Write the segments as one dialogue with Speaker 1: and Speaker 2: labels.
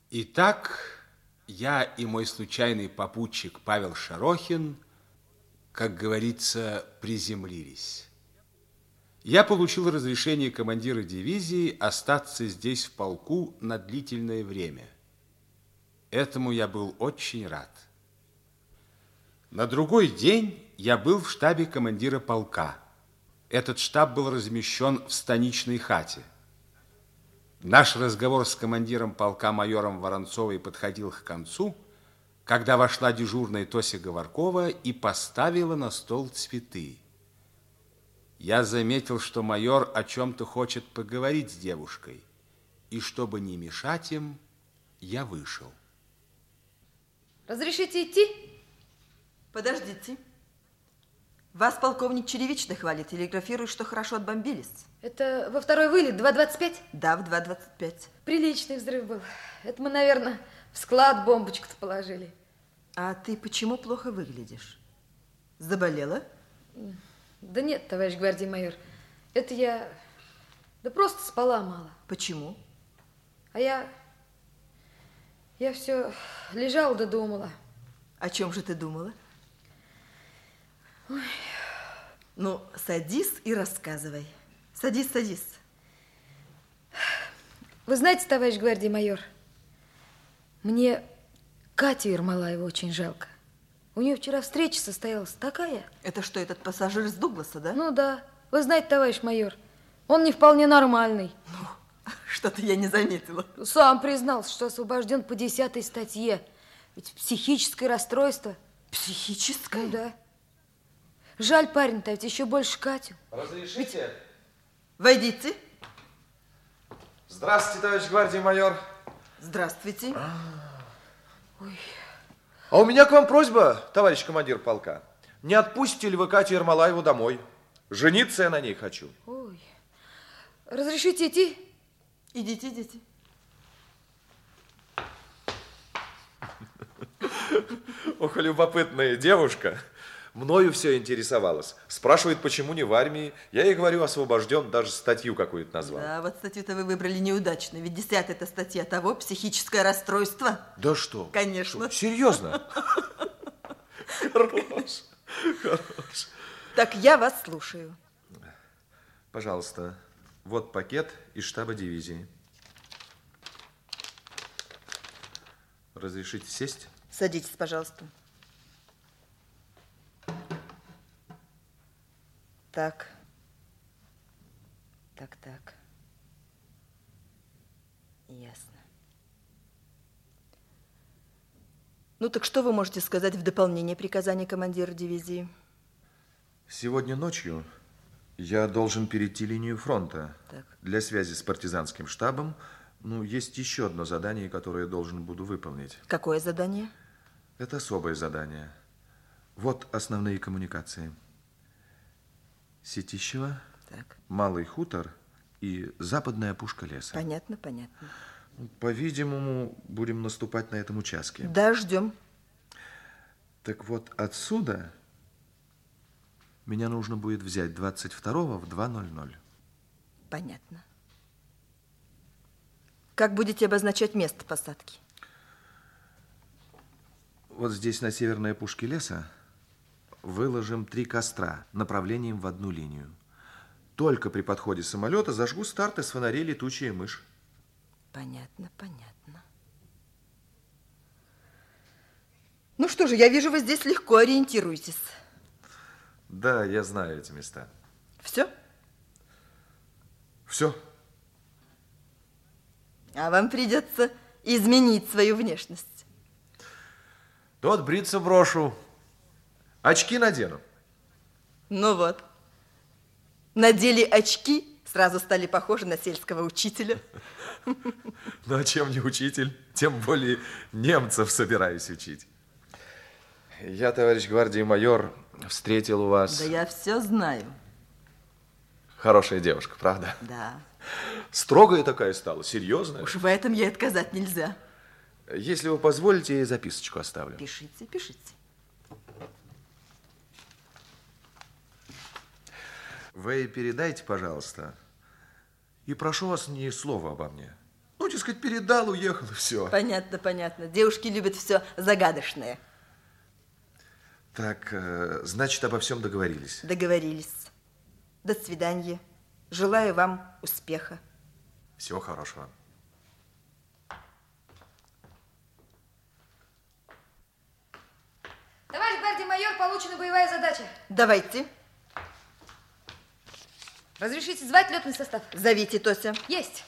Speaker 1: Итак, я и мой случайный попутчик Павел Шарохин, как говорится, приземлились. Я получил разрешение командира дивизии остаться здесь в полку на длительное время. Этому я был очень рад. На другой день я был в штабе командира полка. Этот штаб был размещен в станичной хате. Наш разговор с командиром полка майором Воронцовой подходил к концу, когда вошла дежурная Тося Говоркова и поставила на стол цветы. Я заметил, что майор о чем-то хочет поговорить с девушкой, и чтобы не мешать им, я вышел.
Speaker 2: Разрешите идти?
Speaker 3: Подождите. Вас полковник Черевичный хвалит, телеграфирует, что хорошо отбомбились.
Speaker 2: Это во второй вылет, 2.25?
Speaker 3: Да, в 2.25.
Speaker 2: Приличный взрыв был. Это мы, наверное, в склад бомбочку-то положили.
Speaker 3: А ты почему плохо выглядишь? Заболела?
Speaker 2: Да нет, товарищ гвардии майор. Это я... Да просто спала мало.
Speaker 3: Почему?
Speaker 2: А я все лежала да думала.
Speaker 3: О чем же ты думала? Ой. Ну, садись и рассказывай. Садись, садись.
Speaker 2: Вы знаете, товарищ гвардии майор, мне Катю Ермолаеву очень жалко. У нее вчера встреча состоялась такая.
Speaker 3: Это что, этот пассажир из Дугласа, да?
Speaker 2: Ну да. Вы знаете, товарищ майор, он не вполне нормальный.
Speaker 3: Ну, что-то я не заметила.
Speaker 2: Сам признался, что освобожден по 10-й статье. Ведь психическое расстройство.
Speaker 3: Психическое?
Speaker 2: Ну да. Жаль парень-то, ведь еще больше Катю.
Speaker 4: Разрешите?
Speaker 3: Ведь... Войдите.
Speaker 4: Здравствуйте, товарищ гвардии майор.
Speaker 3: Здравствуйте.
Speaker 2: Ой.
Speaker 4: А у меня к вам просьба, товарищ командир полка. Не отпустите ли вы Катю Ермолаеву домой? Жениться я на ней хочу.
Speaker 2: Ой. Разрешите идти?
Speaker 3: Идите, идите.
Speaker 4: Ох, любопытная девушка. Мною все интересовалась. Спрашивает, почему не в армии. Я ей говорю, освобожден, даже статью какую-то назвал.
Speaker 3: Да, вот статью-то вы выбрали неудачно. Ведь 10-я статья того, психическое расстройство.
Speaker 4: Да что?
Speaker 3: Конечно.
Speaker 4: Что, серьезно? Хорош, хорош.
Speaker 3: Так я вас слушаю.
Speaker 4: Пожалуйста, вот пакет из штаба дивизии. Разрешите сесть?
Speaker 3: Садитесь, пожалуйста. Так. Так. Ясно. Ну так что вы можете сказать в дополнение приказания командира дивизии?
Speaker 4: Сегодня ночью я должен перейти линию фронта.
Speaker 3: Так.
Speaker 4: Для связи с партизанским штабом. Ну, есть еще одно задание, которое я должен буду выполнить.
Speaker 3: Какое задание?
Speaker 4: Это особое задание. Вот основные коммуникации. Сетищево,
Speaker 3: Так.
Speaker 4: Малый хутор и западная опушка леса.
Speaker 3: Понятно.
Speaker 4: По-видимому, будем наступать на этом участке.
Speaker 3: Да, ждем.
Speaker 4: Так вот, отсюда меня нужно будет взять 22-го в 2:00.
Speaker 3: Понятно. Как будете обозначать место посадки?
Speaker 4: Вот здесь, на северной опушке леса, выложим 3 костра направлением в одну линию. Только при подходе самолета зажгу старт из фонарей летучая мышь.
Speaker 3: Понятно. Ну что же, я вижу, вы здесь легко ориентируетесь.
Speaker 4: Да, я знаю эти места.
Speaker 3: Все?
Speaker 4: Все.
Speaker 3: А вам придется изменить свою внешность.
Speaker 4: Вот бриться брошу. Очки надену.
Speaker 3: Ну вот. Надели очки, сразу стали похожи на сельского учителя.
Speaker 4: Ну, а чем не учитель? Тем более немцев собираюсь учить. Я, товарищ гвардии майор, встретил у вас...
Speaker 3: Да я все знаю.
Speaker 4: Хорошая девушка, правда?
Speaker 3: Да.
Speaker 4: Строгая такая стала, серьезная.
Speaker 3: Уж в этом ей отказать нельзя.
Speaker 4: Если вы позволите, я записочку оставлю.
Speaker 3: Пишите.
Speaker 4: Вы передайте, пожалуйста, и прошу вас ни слова обо мне. Ну, сказать, передал, уехал, и все.
Speaker 3: Понятно, понятно. Девушки любят все загадочное.
Speaker 4: Так, значит, обо всем договорились.
Speaker 3: Договорились. До свидания. Желаю вам успеха.
Speaker 4: Всего хорошего.
Speaker 2: Товарищ гвардии-майор, получена боевая задача.
Speaker 3: Давайте.
Speaker 2: Разрешите звать летный состав?
Speaker 3: Зовите, Тося.
Speaker 2: Есть.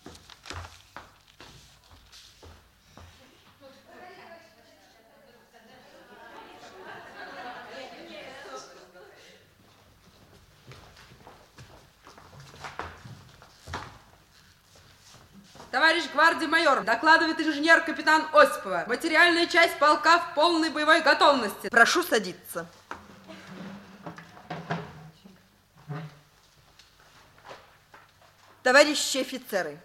Speaker 5: Товарищ гвардии-майор, докладывает инженер-капитан Осипова. Материальная часть полка в полной боевой готовности.
Speaker 3: Прошу садиться. Товарищи офицеры,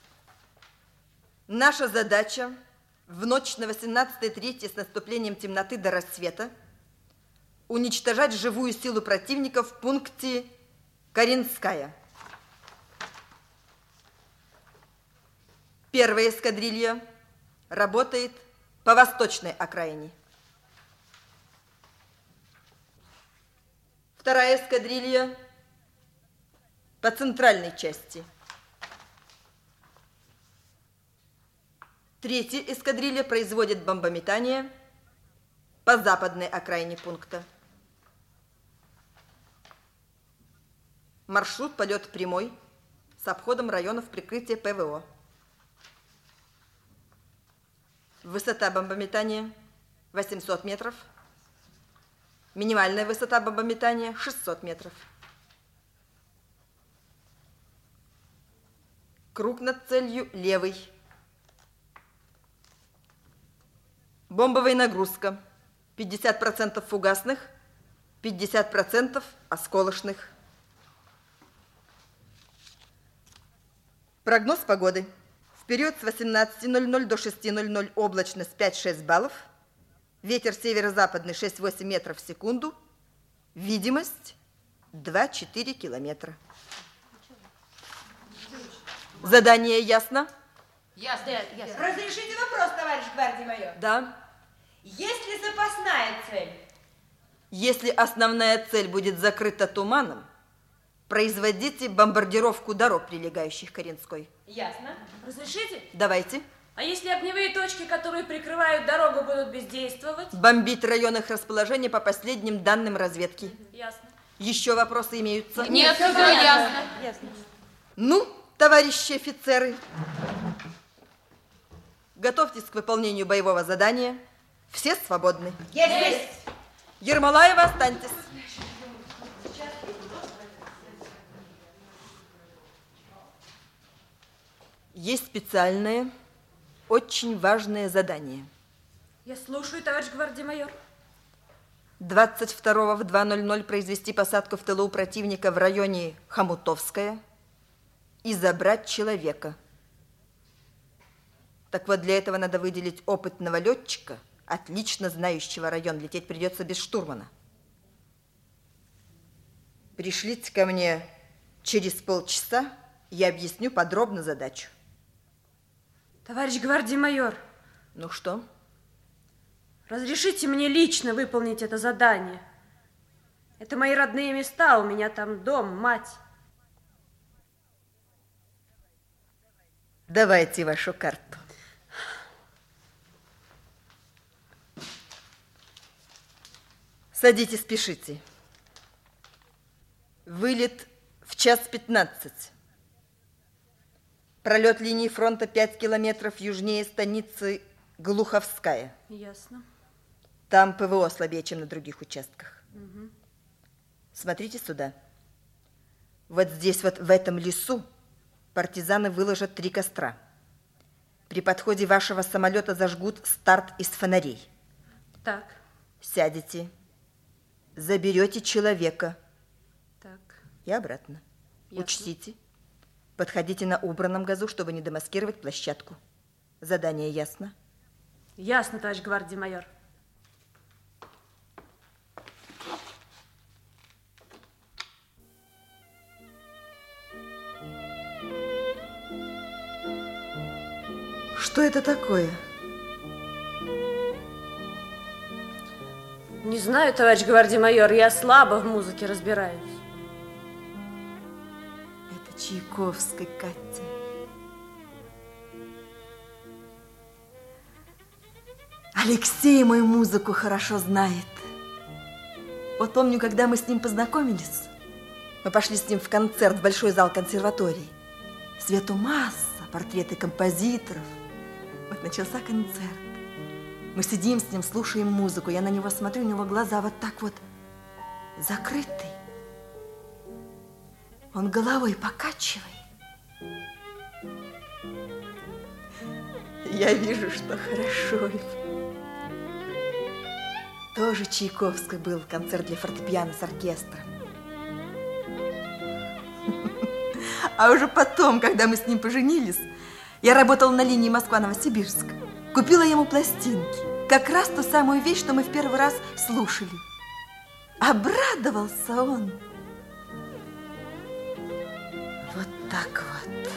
Speaker 3: наша задача в ночь на 18:03 с наступлением темноты до рассвета уничтожать живую силу противника в пункте Каринская. Первая эскадрилья работает по восточной окраине. Вторая эскадрилья по центральной части. Третья эскадрилья производит бомбометание по западной окраине пункта. Маршрут полет прямой с обходом районов прикрытия ПВО. Высота бомбометания 800 метров. Минимальная высота бомбометания 600 метров. Круг над целью левый. Бомбовая нагрузка 50% фугасных, 50% осколочных. Прогноз погоды. В период с 18:00 до 6:00 облачность 5-6 баллов. Ветер северо-западный 6-8 метров в секунду. Видимость 2-4 километра. Задание ясно?
Speaker 6: Ясно. Разрешите вопрос, товарищ гвардии-майор?
Speaker 3: Да.
Speaker 6: Есть ли запасная цель?
Speaker 3: Если основная цель будет закрыта туманом, производите бомбардировку дорог, прилегающих к Каринской.
Speaker 6: Ясно. Разрешите?
Speaker 3: Давайте.
Speaker 6: А если огневые точки, которые прикрывают дорогу, будут бездействовать?
Speaker 3: Бомбить район их расположения по последним данным разведки.
Speaker 6: Ясно.
Speaker 3: Еще вопросы имеются?
Speaker 6: Нет, все ясно.
Speaker 3: Ну, товарищи офицеры, готовьтесь к выполнению боевого задания. Все свободны.
Speaker 6: Есть!
Speaker 3: Ермолаева, останьтесь. Есть специальное, очень важное задание.
Speaker 6: Я слушаю, товарищ гвардии-майор.
Speaker 3: 22 в 2:00 произвести посадку в тылу противника в районе Хомутовская и забрать человека. Так вот, для этого надо выделить опытного летчика, отлично знающего район. Лететь придется без штурмана. Пришлите ко мне через полчаса, я объясню подробно задачу.
Speaker 6: Товарищ гвардии-майор,
Speaker 3: Ну что?
Speaker 6: разрешите мне лично выполнить это задание. Это мои родные места, у меня там дом, мать.
Speaker 3: Давайте вашу карту. Садитесь, пишите. Вылет в 1:15. Пролет линии фронта 5 километров южнее станицы Глуховская.
Speaker 6: Ясно.
Speaker 3: Там ПВО слабее, чем на других участках. Смотрите сюда. Вот здесь, вот в этом лесу, партизаны выложат 3 костра. При подходе вашего самолета зажгут старт из фонарей.
Speaker 6: Так,
Speaker 3: Сядете, заберете человека
Speaker 6: так.
Speaker 3: и обратно.
Speaker 6: Ясно.
Speaker 3: Учтите, подходите на убранном газу, чтобы не демаскировать площадку. Задание ясно?
Speaker 6: Ясно, товарищ гвардии-майор.
Speaker 3: Что это такое?
Speaker 6: Не знаю, товарищ гвардии-майор, я слабо в музыке разбираюсь.
Speaker 3: Это Чайковский, Катя. Алексей мою музыку хорошо знает. Вот помню, когда мы с ним познакомились, мы пошли с ним в концерт в большой зал консерватории. Свету масса, портреты композиторов. Вот начался концерт. Мы сидим с ним, слушаем музыку. Я на него смотрю, у него глаза вот так вот закрыты. Он головой покачивает. Я вижу, что хорошо ему. Тоже Чайковский был, концерт для фортепиано с оркестром. А уже потом, когда мы с ним поженились, я работала на линии Москва-Новосибирск. Купила ему пластинки. Как раз ту самую вещь, что мы в первый раз слушали. Обрадовался он. Вот так вот.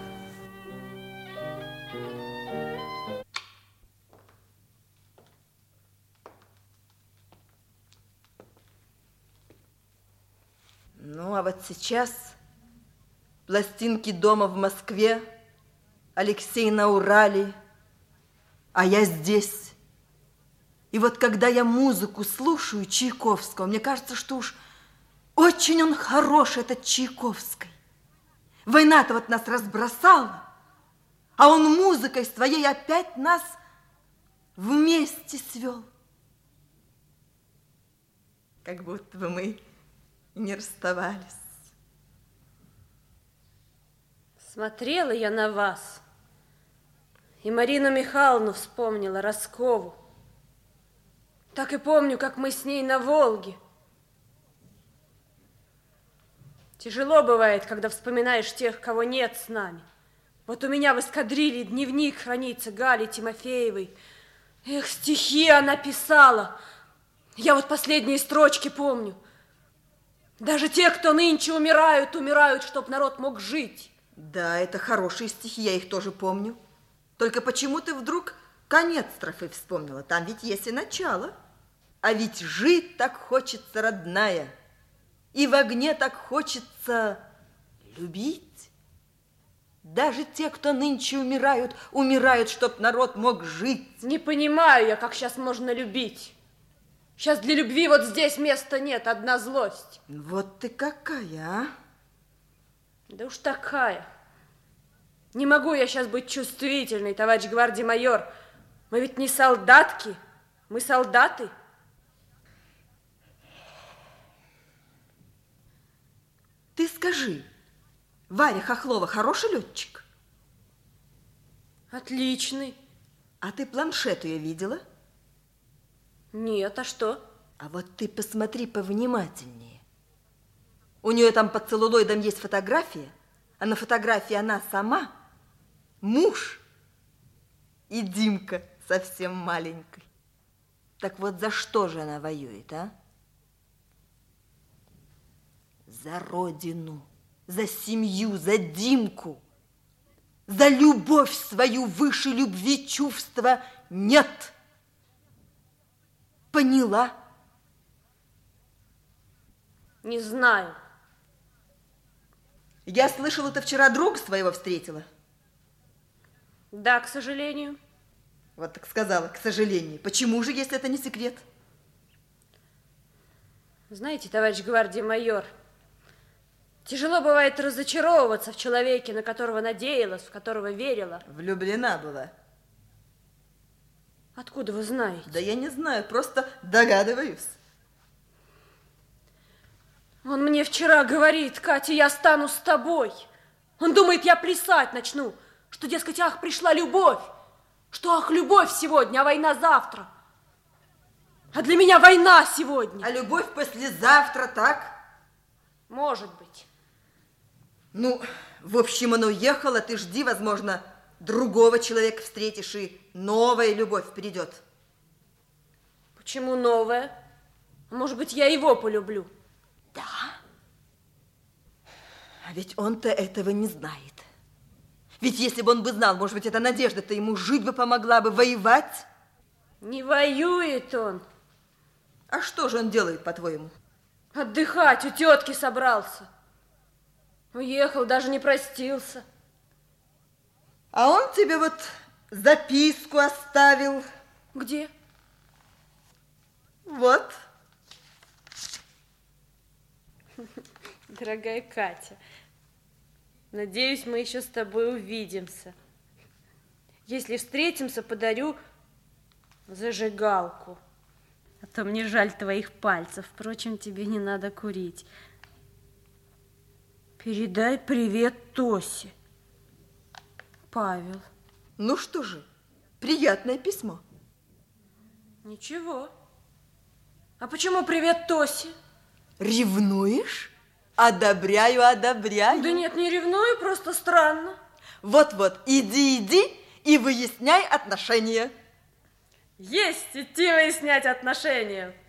Speaker 3: Ну, а вот сейчас пластинки дома в Москве, Алексей на Урале, а я здесь. И вот когда я музыку слушаю Чайковского, мне кажется, что уж очень он хороший, этот Чайковский. Война-то вот нас разбросала, а он музыкой своей опять нас вместе свел. Как будто бы мы не расставались.
Speaker 6: Смотрела я на вас, и Марину Михайловну вспомнила, Роскову. Так и помню, как мы с ней на Волге. Тяжело бывает, когда вспоминаешь тех, кого нет с нами. Вот у меня в эскадрилье дневник хранится Гали Тимофеевой. Эх, стихи она писала. Я вот последние строчки помню. Даже те, кто нынче умирают, умирают, чтоб народ мог жить.
Speaker 3: Да, это хорошие стихи, я их тоже помню. Только почему ты вдруг конец строфы вспомнила? Там ведь есть и начало. А ведь жить так хочется, родная, и в огне так хочется любить. Даже те, кто нынче умирают, умирают, чтоб народ мог жить.
Speaker 6: Не понимаю я, как сейчас можно любить. Сейчас для любви вот здесь места нет, одна злость.
Speaker 3: Вот ты какая, а?
Speaker 6: Да уж такая. Не могу я сейчас быть чувствительной, товарищ гвардии-майор. Мы ведь не солдатки, мы солдаты.
Speaker 3: Ты скажи, Варя Хохлова хороший летчик?
Speaker 6: Отличный.
Speaker 3: А ты планшет ее видела?
Speaker 6: Нет, а что?
Speaker 3: А вот ты посмотри повнимательнее. У нее там под целлулоидом есть фотография, а на фотографии она сама, муж и Димка совсем маленькой. Так вот за что же она воюет, а? За родину, за семью, за Димку. За любовь свою выше любви чувства нет. Поняла?
Speaker 6: Не знаю.
Speaker 3: Я слышала, ты вчера друга своего встретила.
Speaker 6: Да, к сожалению.
Speaker 3: Вот так сказала, к сожалению. Почему же, если это не секрет?
Speaker 6: Знаете, товарищ гвардии-майор, тяжело бывает разочаровываться в человеке, на которого надеялась, в которого верила.
Speaker 3: Влюблена была.
Speaker 6: Откуда вы знаете?
Speaker 3: Да я не знаю, просто догадываюсь.
Speaker 6: Он мне вчера говорит: Катя, я стану с тобой. Он думает, я плясать начну, что, дескать, ах, пришла любовь, что, ах, любовь сегодня, а война завтра. А для меня война сегодня.
Speaker 3: А любовь послезавтра, так?
Speaker 6: Может быть.
Speaker 3: Ну, в общем, он уехал, а ты жди, возможно, другого человека встретишь, и новая любовь придет.
Speaker 6: Почему новая? Может быть, я его полюблю.
Speaker 3: Да. А ведь он-то этого не знает. Ведь если бы он бы знал, может быть, эта Надежда-то ему жить бы помогла бы, воевать.
Speaker 6: Не воюет он.
Speaker 3: А что же он делает, по-твоему?
Speaker 6: Отдыхать у тетки собрался. Уехал, даже не простился.
Speaker 3: А он тебе вот записку оставил.
Speaker 6: Где?
Speaker 3: Вот.
Speaker 6: Дорогая Катя, надеюсь, мы еще с тобой увидимся. Если встретимся, подарю зажигалку. А то мне жаль твоих пальцев. Впрочем, тебе не надо курить. Передай привет Тосе. Павел.
Speaker 3: Ну что же, приятное письмо.
Speaker 6: Ничего. А почему привет Тосе?
Speaker 3: Ревнуешь? Одобряю, одобряю.
Speaker 6: Да нет, не ревную, просто странно.
Speaker 3: Вот-вот, иди и выясняй отношения.
Speaker 6: Есть идти выяснять отношения.